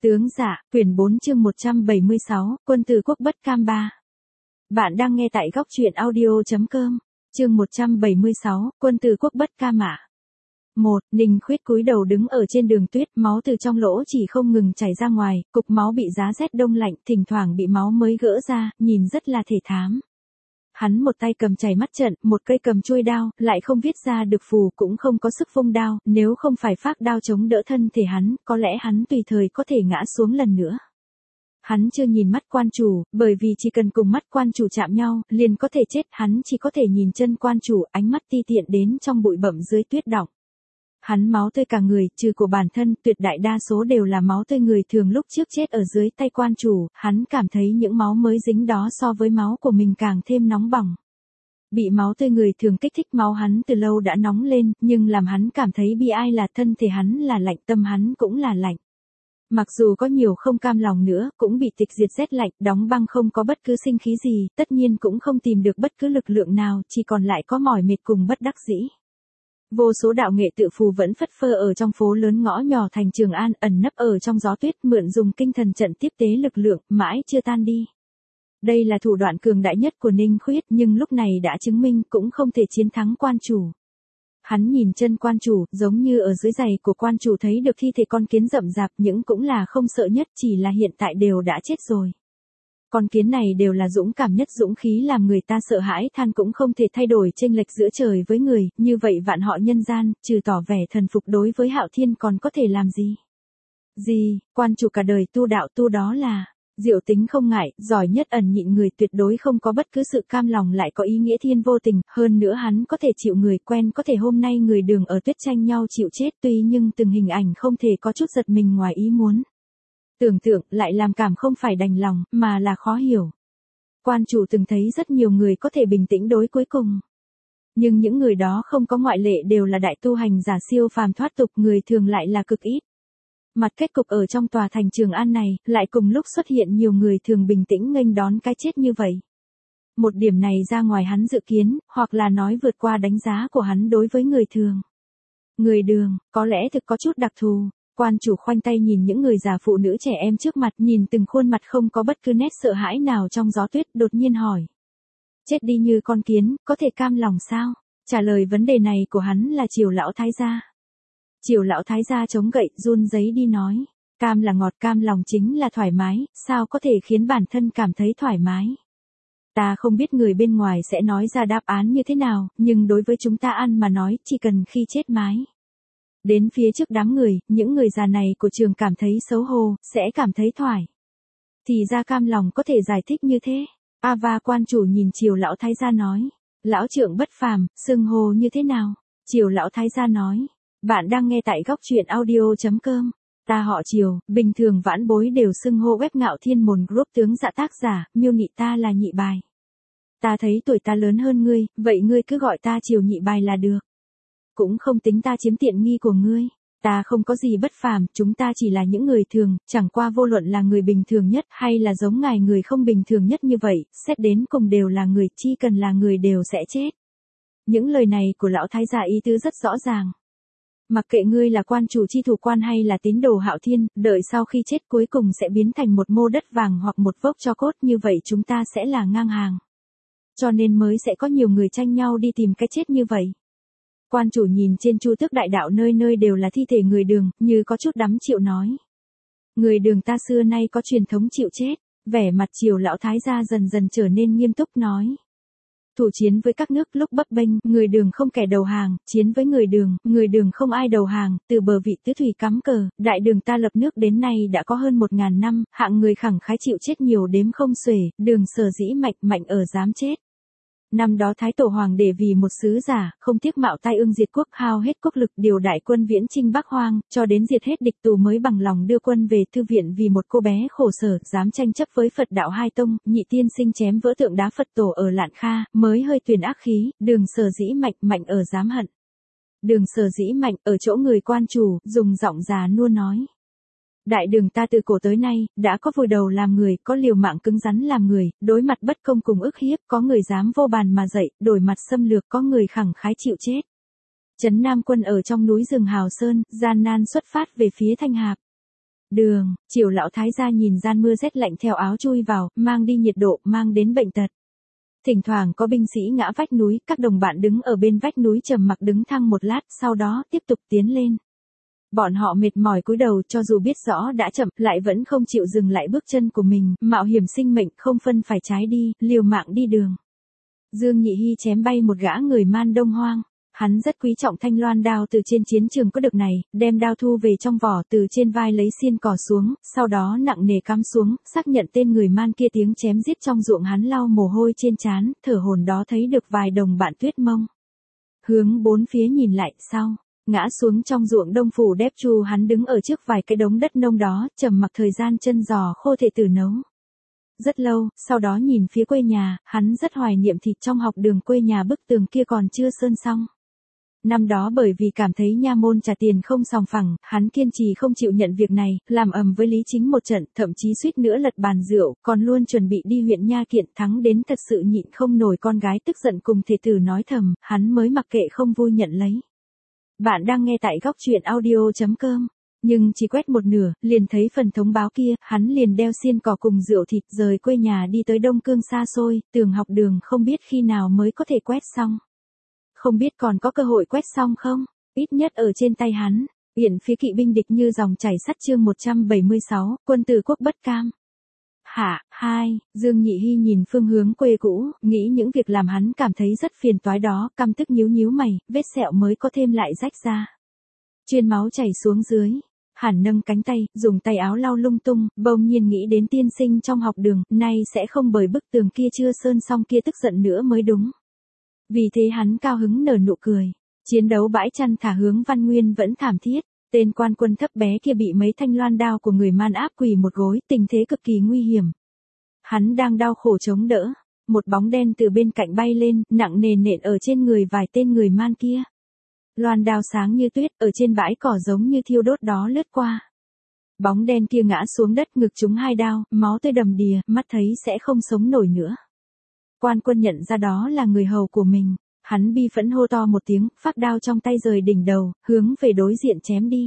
Tướng dạ, quyển 4 chương 176, quân từ quốc bất cam 3. Bạn đang nghe tại góc truyện audio.com, chương 176, quân từ quốc bất cam ạ. 1. Ninh Khuyết cúi đầu đứng ở trên đường tuyết, máu từ trong lỗ chỉ không ngừng chảy ra ngoài, cục máu bị giá rét đông lạnh, thỉnh thoảng bị máu mới gỡ ra, nhìn rất là thể thám. Hắn một tay cầm chảy mắt trận, một cây cầm chuôi đao, lại không viết ra được phù, cũng không có sức vung đao, nếu không phải phác đao chống đỡ thân thể hắn, có lẽ hắn tùy thời có thể ngã xuống lần nữa. Hắn chưa nhìn mắt quan chủ, bởi vì chỉ cần cùng mắt quan chủ chạm nhau, liền có thể chết, hắn chỉ có thể nhìn chân quan chủ, ánh mắt ti tiện đến trong bụi bặm dưới tuyết đọng. Hắn máu tươi cả người, trừ của bản thân, tuyệt đại đa số đều là máu tươi người thường lúc trước chết ở dưới tay quan chủ, hắn cảm thấy những máu mới dính đó so với máu của mình càng thêm nóng bỏng. Bị máu tươi người thường kích thích, máu hắn từ lâu đã nóng lên, nhưng làm hắn cảm thấy bi ai là thân thể hắn là lạnh, tâm hắn cũng là lạnh. Mặc dù có nhiều không cam lòng nữa, cũng bị tịch diệt rét lạnh, đóng băng, không có bất cứ sinh khí gì, tất nhiên cũng không tìm được bất cứ lực lượng nào, chỉ còn lại có mỏi mệt cùng bất đắc dĩ. Vô số đạo nghệ tự phù vẫn phất phơ ở trong phố lớn ngõ nhỏ thành Trường An, ẩn nấp ở trong gió tuyết, mượn dùng kinh thần trận tiếp tế lực lượng, mãi chưa tan đi. Đây là thủ đoạn cường đại nhất của Ninh Khuyết, nhưng lúc này đã chứng minh cũng không thể chiến thắng quan chủ. Hắn nhìn chân quan chủ, giống như ở dưới giày của quan chủ thấy được thi thể con kiến rậm rạp, những cũng là không sợ nhất, chỉ là hiện tại đều đã chết rồi. Con kiến này đều là dũng cảm nhất, dũng khí làm người ta sợ hãi, than cũng không thể thay đổi chênh lệch giữa trời với người, như vậy vạn họ nhân gian, trừ tỏ vẻ thần phục đối với Hạo Thiên còn có thể làm gì? Quan chủ cả đời tu đạo, tu đó là diệu tính không ngại, giỏi nhất ẩn nhịn người, tuyệt đối không có bất cứ sự cam lòng, lại có ý nghĩa thiên vô tình, hơn nữa hắn có thể chịu người quen, có thể hôm nay người đường ở tuyết tranh nhau chịu chết, tuy nhưng từng hình ảnh không thể có chút giật mình ngoài ý muốn. Tưởng tượng lại làm cảm không phải đành lòng, mà là khó hiểu. Quan chủ từng thấy rất nhiều người có thể bình tĩnh đối cuối cùng. Nhưng những người đó không có ngoại lệ đều là đại tu hành giả siêu phàm thoát tục, người thường lại là cực ít. Mặt kết cục ở trong tòa thành Trường An này, lại cùng lúc xuất hiện nhiều người thường bình tĩnh nghênh đón cái chết như vậy. Một điểm này ra ngoài hắn dự kiến, hoặc là nói vượt qua đánh giá của hắn đối với người thường. Người đường, có lẽ thực có chút đặc thù. Quan chủ khoanh tay nhìn những người già phụ nữ trẻ em trước mặt, nhìn từng khuôn mặt không có bất cứ nét sợ hãi nào trong gió tuyết, đột nhiên hỏi. Chết đi như con kiến, có thể cam lòng sao? Trả lời vấn đề này của hắn là Triều lão thái gia. Triều lão thái gia chống gậy, run giấy đi nói. Cam là ngọt, cam lòng chính là thoải mái, sao có thể khiến bản thân cảm thấy thoải mái? Ta không biết người bên ngoài sẽ nói ra đáp án như thế nào, nhưng đối với chúng ta ăn mà nói, chỉ cần khi chết mái. Đến phía trước đám người, những người già này của trường cảm thấy xấu hổ, sẽ cảm thấy thoải. Thì ra cam lòng có thể giải thích như thế. Ava quan chủ nhìn Triều lão thái gia nói. Lão trượng bất phàm, xưng hô như thế nào? Triều lão thái gia nói. Bạn đang nghe tại góc truyện audio.com. Ta họ Triều, bình thường vãn bối đều xưng hô web Ngạo Thiên Môn Group tướng dạ tác giả, miêu nị ta là Nhị Bài. Ta thấy tuổi ta lớn hơn ngươi, vậy ngươi cứ gọi ta Triều Nhị Bài là được. Cũng không tính ta chiếm tiện nghi của ngươi. Ta không có gì bất phàm, chúng ta chỉ là những người thường, chẳng qua vô luận là người bình thường nhất hay là giống ngài người không bình thường nhất như vậy, xét đến cùng đều là người, chi cần là người đều sẽ chết. Những lời này của lão thái gia ý tứ rất rõ ràng. Mặc kệ ngươi là quan chủ chi thủ quan hay là tín đồ Hạo Thiên, đợi sau khi chết cuối cùng sẽ biến thành một mô đất vàng hoặc một vốc tro cốt, như vậy chúng ta sẽ là ngang hàng. Cho nên mới sẽ có nhiều người tranh nhau đi tìm cái chết như vậy. Quan chủ nhìn trên Chu Tước đại đạo nơi nơi đều là thi thể người đường, như có chút đắm chịu nói. Người đường ta xưa nay có truyền thống chịu chết, vẻ mặt Triều lão thái gia dần dần trở nên nghiêm túc nói. Thủ chiến với các nước lúc bấp bênh, người đường không kẻ đầu hàng, chiến với người đường không ai đầu hàng, từ bờ vị tứ thủy cắm cờ, đại đường ta lập nước đến nay đã có hơn 1000 năm, hạng người khẳng khái chịu chết nhiều đếm không xuể, đường sở dĩ mạnh ở dám chết. Năm đó Thái Tổ Hoàng để vì một sứ giả, không tiếc mạo tai ương diệt quốc, hao hết quốc lực điều đại quân viễn chinh Bắc Hoang, cho đến diệt hết địch tù mới bằng lòng đưa quân về thư viện vì một cô bé khổ sở, dám tranh chấp với Phật đạo hai tông, Nhị tiên sinh chém vỡ tượng đá Phật tổ ở Lạn Kha, mới hơi tuyền ác khí, đường sở dĩ mạnh ở dám hận. Đường sở dĩ mạnh ở chỗ người quan chủ, dùng giọng già nua nói. Đại đường ta từ cổ tới nay, đã có vùi đầu làm người, có liều mạng cứng rắn làm người, đối mặt bất công cùng ức hiếp, có người dám vô bàn mà dậy, đổi mặt xâm lược, có người khẳng khái chịu chết. Trấn Nam quân ở trong núi rừng Hào Sơn, gian nan xuất phát về phía Thanh Hạp. Đường, Triều lão thái gia nhìn gian mưa rét lạnh theo áo chui vào, mang đi nhiệt độ, mang đến bệnh tật. Thỉnh thoảng có binh sĩ ngã vách núi, các đồng bạn đứng ở bên vách núi trầm mặc đứng thang một lát, sau đó tiếp tục tiến lên. Bọn họ mệt mỏi cúi đầu, cho dù biết rõ đã chậm, lại vẫn không chịu dừng lại bước chân của mình, mạo hiểm sinh mệnh, không phân phải trái đi, liều mạng đi đường. Dương Nhị Hy chém bay một gã người Man Đông Hoang. Hắn rất quý trọng thanh loan đao từ trên chiến trường có được này, đem đao thu về trong vỏ, từ trên vai lấy xiên cò xuống, sau đó nặng nề cắm xuống, xác nhận tên người Man kia tiếng chém giết trong ruộng, hắn lau mồ hôi trên trán, thở hổn đó thấy được vài đồng bạn Tuyết Mông. Hướng bốn phía nhìn lại, sau, ngã xuống trong ruộng Đông Phủ Đép Chu, hắn đứng ở trước vài cái đống đất nông đó, trầm mặc thời gian chân giò khô thể tử nấu. Rất lâu, sau đó nhìn phía quê nhà, hắn rất hoài niệm thịt trong học đường quê nhà, bức tường kia còn chưa sơn xong. Năm đó bởi vì cảm thấy nha môn trả tiền không sòng phẳng, hắn kiên trì không chịu nhận việc này, làm ầm với Lý Chính một trận, thậm chí suýt nữa lật bàn rượu, còn luôn chuẩn bị đi huyện nha kiện, thắng đến thật sự nhịn không nổi, con gái tức giận cùng thể tử nói thầm, hắn mới mặc kệ không vui nhận lấy. Bạn đang nghe tại góc truyện audio.com. Nhưng chỉ quét một nửa, liền thấy phần thông báo kia, hắn liền đeo xiên cỏ cùng rượu thịt rời quê nhà đi tới Đông Cương xa xôi, tường học đường không biết khi nào mới có thể quét xong. Không biết còn có cơ hội quét xong không? Ít nhất ở trên tay hắn, hiện phía kỵ binh địch như dòng chảy sắt. Chương 176, quân từ quốc bất cam. Hạ, 2, Dương Nhị Hy nhìn phương hướng quê cũ, nghĩ những việc làm hắn cảm thấy rất phiền toái đó, căm tức nhíu nhíu mày, vết sẹo mới có thêm lại rách ra. Chuyên máu chảy xuống dưới. Hàn nâng cánh tay, dùng tay áo lau lung tung, bỗng nhiên nghĩ đến tiên sinh trong học đường, nay sẽ không bởi bức tường kia chưa sơn xong kia tức giận nữa mới đúng. Vì thế hắn cao hứng nở nụ cười. Chiến đấu bãi chăn thả hướng Văn Nguyên vẫn thảm thiết. Tên quan quân thấp bé kia bị mấy thanh loan đao của người Man áp quỳ một gối, tình thế cực kỳ nguy hiểm. Hắn đang đau khổ chống đỡ. Một bóng đen từ bên cạnh bay lên, nặng nề nện ở trên người vài tên người Man kia. Loan đao sáng như tuyết, ở trên bãi cỏ giống như thiêu đốt đó lướt qua. Bóng đen kia ngã xuống đất, ngực trúng 2 đao, máu tươi đầm đìa, mắt thấy sẽ không sống nổi nữa. Quan quân nhận ra đó là người hầu của mình, hắn bi phẫn hô to một tiếng, phác đao trong tay rời đỉnh đầu, hướng về đối diện chém đi.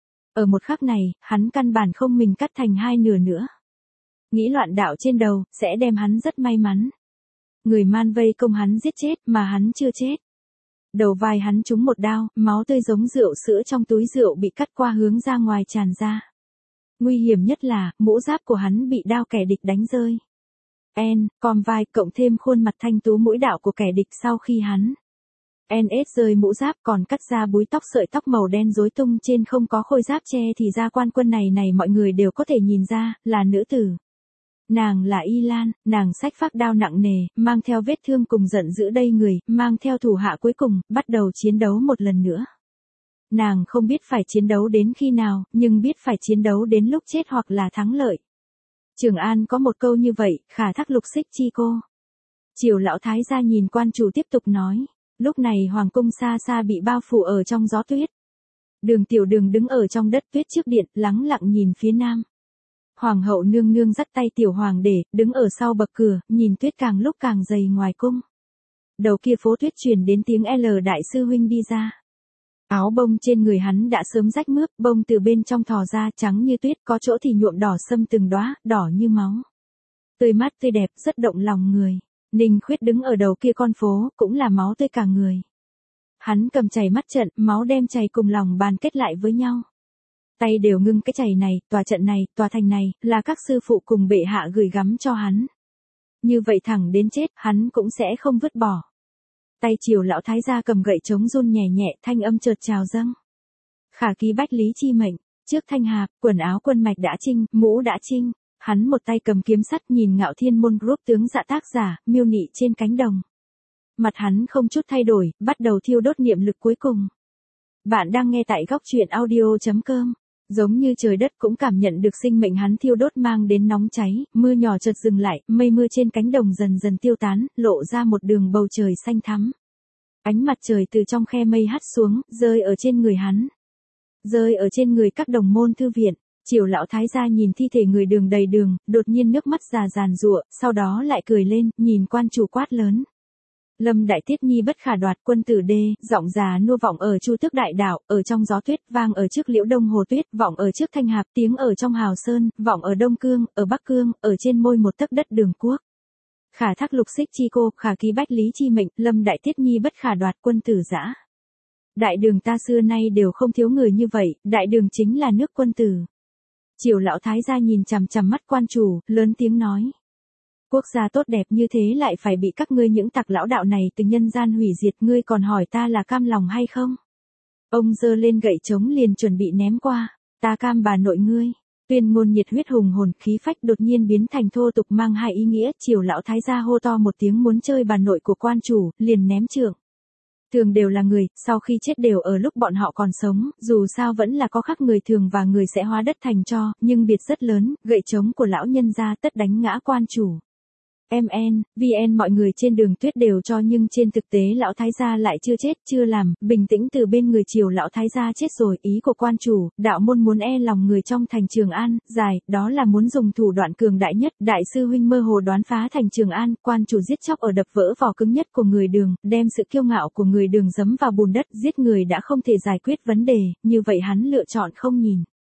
Ở một khắc này, hắn căn bản không mình cắt thành 2 nửa nữa. Nghĩ loạn đạo trên đầu, sẽ đem hắn rất may mắn. Người Man vây công hắn giết chết, mà hắn chưa chết. Đầu vai hắn trúng một đao, máu tươi giống rượu sữa trong túi rượu bị cắt qua hướng ra ngoài tràn ra. Nguy hiểm nhất là, mũ giáp của hắn bị đao kẻ địch đánh rơi. Com vai, cộng thêm khuôn mặt thanh tú mũi đạo của kẻ địch sau khi hắn. Rơi mũ giáp còn cắt ra búi tóc, sợi tóc màu đen rối tung trên không có khôi giáp che, thì ra quan quân này mọi người đều có thể nhìn ra, là nữ tử. Nàng là Y Lan, nàng xách phác đao nặng nề, mang theo vết thương cùng giận dữ đầy người, mang theo thủ hạ cuối cùng, bắt đầu chiến đấu một lần nữa. Nàng không biết phải chiến đấu đến khi nào, nhưng biết phải chiến đấu đến lúc chết hoặc là thắng lợi. Trường An có một câu như vậy, khả thác lục xích chi cô. Triều lão thái gia nhìn quan chủ tiếp tục nói, lúc này hoàng cung xa xa bị bao phủ ở trong gió tuyết. Đường Tiểu Đường đứng ở trong đất tuyết trước điện, lắng lặng nhìn phía nam. Hoàng hậu nương nương dắt tay tiểu hoàng để, đứng ở sau bậc cửa, nhìn tuyết càng lúc càng dày ngoài cung. Đầu kia phố tuyết truyền đến tiếng L đại sư huynh đi ra. Áo bông trên người hắn đã sớm rách mướp, bông từ bên trong thò ra trắng như tuyết, có chỗ thì nhuộm đỏ sâm từng đóa, đỏ như máu. Tươi mát tươi đẹp, rất động lòng người. Ninh Khuyết đứng ở đầu kia con phố, cũng là máu tươi cả người. Hắn cầm chày mắt trận, máu đem chày cùng lòng bàn kết lại với nhau. Tay đều ngưng cái chày này, tòa trận này, tòa thành này, là các sư phụ cùng bệ hạ gửi gắm cho hắn. Như vậy thẳng đến chết, hắn cũng sẽ không vứt bỏ. Tay Triều lão thái gia cầm gậy trống run nhẹ nhẹ, thanh âm chợt trào dâng. Khả ký bách lý chi mệnh, trước thanh hạp, quần áo quân mạch đã trinh, mũ đã trinh. Hắn một tay cầm kiếm sắt nhìn Ngạo Thiên Môn Group tướng dạ tác giả, miêu nị trên cánh đồng. Mặt hắn không chút thay đổi, bắt đầu thiêu đốt niệm lực cuối cùng. Bạn đang nghe tại góc truyện audio.com. Giống như trời đất cũng cảm nhận được sinh mệnh hắn thiêu đốt mang đến nóng cháy, mưa nhỏ chợt dừng lại, mây mưa trên cánh đồng dần dần tiêu tán, lộ ra một đường bầu trời xanh thắm. Ánh mặt trời từ trong khe mây hắt xuống, rơi ở trên người hắn. Rơi ở trên người các đồng môn thư viện. Triều lão thái gia nhìn thi thể người đường đầy đường, đột nhiên nước mắt giàn giụa, sau đó lại cười lên, nhìn quan chủ quát lớn. Lâm Đại Tiết Nhi bất khả đoạt quân tử đê, giọng già nua vọng ở Chu Tước Đại Đảo, ở trong gió tuyết, vang ở trước Liễu Đông Hồ Tuyết, vọng ở trước Thanh Hạp, tiếng ở trong Hào Sơn, vọng ở Đông Cương, ở Bắc Cương, ở trên môi một tấc đất Đường Quốc. Khả thác lục xích chi cô, khả ký bách lý chi mệnh, Lâm Đại Tiết Nhi bất khả đoạt quân tử dã. Đại đường ta xưa nay đều không thiếu người như vậy, đại đường chính là nước quân tử. Triều lão thái gia nhìn chằm chằm mắt quan chủ, lớn tiếng nói. Quốc gia tốt đẹp như thế lại phải bị các ngươi những tặc lão đạo này từ nhân gian hủy diệt, ngươi còn hỏi ta là cam lòng hay không? Ông giơ lên gậy trống liền chuẩn bị ném qua, ta cam bà nội ngươi. Tuyên ngôn nhiệt huyết hùng hồn, khí phách đột nhiên biến thành thô tục mang hai ý nghĩa, Triều lão thái gia hô to một tiếng muốn chơi bà nội của quan chủ, liền ném trượng. Thường đều là người, sau khi chết đều ở lúc bọn họ còn sống, dù sao vẫn là có khác người thường và người sẽ hóa đất thành tro, nhưng biệt rất lớn, gậy trống của lão nhân gia tất đánh ngã quan chủ. VN mọi người trên đường tuyết đều cho nhưng trên thực tế lão thái gia lại chưa chết, chưa làm, bình tĩnh từ bên người Triều lão thái gia chết rồi, ý của quan chủ, đạo môn muốn lòng người trong thành Trường An, dài, đó là muốn dùng thủ đoạn cường đại nhất, đại sư huynh mơ hồ đoán phá thành Trường An, quan chủ giết chóc ở đập vỡ vỏ cứng nhất của người Đường, đem sự kiêu ngạo của người Đường giẫm vào bùn đất, giết người đã không thể giải quyết vấn đề, như vậy hắn lựa chọn không nhìn.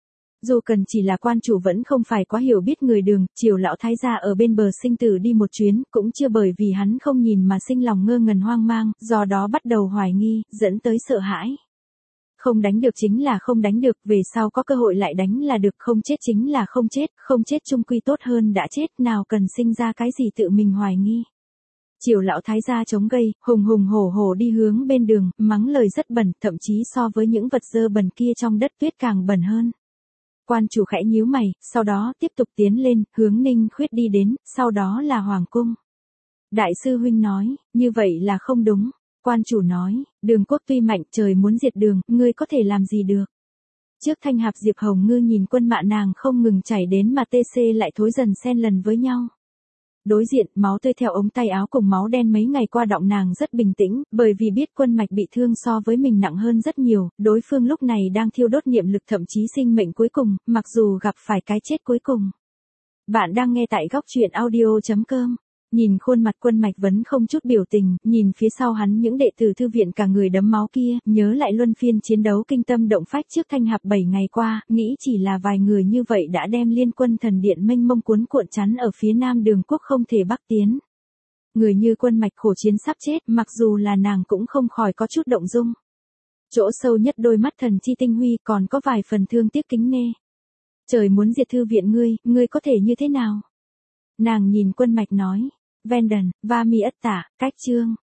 Dù cần chỉ là quan chủ vẫn không phải quá hiểu biết người Đường, Triều lão thái gia ở bên bờ sinh tử đi một chuyến, cũng chưa bởi vì hắn không nhìn mà sinh lòng ngơ ngẩn hoang mang, do đó bắt đầu hoài nghi, dẫn tới sợ hãi. Không đánh được chính là không đánh được, về sau có cơ hội lại đánh là được, không chết chính là không chết chung quy tốt hơn đã chết, nào cần sinh ra cái gì tự mình hoài nghi. Triều lão thái gia chống gậy, hùng hùng hổ hổ đi hướng bên đường, mắng lời rất bẩn, thậm chí so với những vật dơ bẩn kia trong đất tuyết càng bẩn hơn. Quan chủ khẽ nhíu mày, sau đó tiếp tục tiến lên, hướng Ninh Khuyết đi đến, sau đó là Hoàng cung. Đại sư huynh nói, như vậy là không đúng. Quan chủ nói, Đường quốc tuy mạnh, trời muốn diệt đường, ngươi có thể làm gì được. Trước Thanh Hạp Diệp Hồng Ngư nhìn quân mạ nàng không ngừng chảy đến mà TC lại thối dần xen lần với nhau. Đối diện, máu tươi theo ống tay áo cùng máu đen mấy ngày qua đọng nàng rất bình tĩnh, bởi vì biết quân mạch bị thương so với mình nặng hơn rất nhiều, đối phương lúc này đang thiêu đốt niệm lực thậm chí sinh mệnh cuối cùng, mặc dù gặp phải cái chết cuối cùng. Bạn đang nghe tại góc truyện audio.com. Nhìn khuôn mặt quân mạch vẫn không chút biểu tình, nhìn phía sau hắn những đệ tử thư viện cả người đấm máu kia, nhớ lại luân phiên chiến đấu kinh tâm động phách trước Thanh Hạp 7 ngày qua, nghĩ chỉ là vài người như vậy đã đem liên quân thần điện mênh mông cuốn cuộn chắn ở phía nam Đường quốc không thể bắc tiến. Người như quân mạch khổ chiến sắp chết, mặc dù là nàng cũng không khỏi có chút động dung. Chỗ sâu nhất đôi mắt thần chi tinh huy còn có vài phần thương tiếc kính nê. Trời muốn diệt thư viện ngươi có thể như thế nào? Nàng nhìn quân mạch nói, Venden, Va Mi ất tả, cách chương.